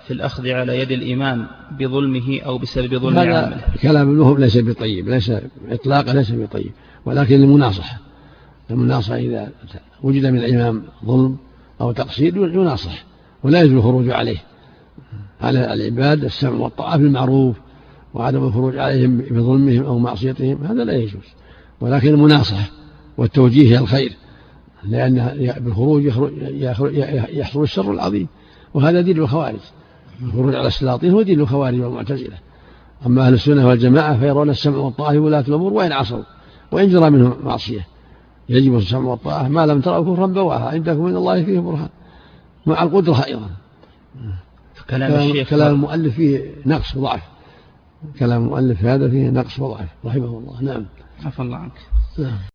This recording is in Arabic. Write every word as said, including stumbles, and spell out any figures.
في الأخذ على يد الإمام بظلمه أو بسبب ظلم هذا عامله. كلام المهم ليس بطيب، ليس إطلاقا ليس بطيب، ولكن المناصحة المناصحة إذا وجد من الإمام ظلم أو تقصير يناصح، ولا يجوز الخروج عليه. على العباد السمع والطاعة بالمعروف، وعدم الخروج عليهم بظلمهم أو معصيتهم هذا لا يجوز، ولكن المناصحة والتوجيه إلى الخير، لأن بالخروج يحصل الشر العظيم، وهذا دين الخوارج. الخروج على السلاطين هو دين الخوارج والمعتزلة. أما أهل السنة والجماعة فيرون السمع والطاعة لولاة الأمور وإن عصوا وإن جرى منهم معصية، يجب السمع والطاعة ما لم تروا كفرا بواها، عندكم من الله فيه برهان، مع القدرة أيضا. كلام الشيخ كلام المؤلف فيه نقص وضعف، كلام المؤلف هذا فيه نقص وضعف رحمه الله. نعم. عفى الله عنك. نعم.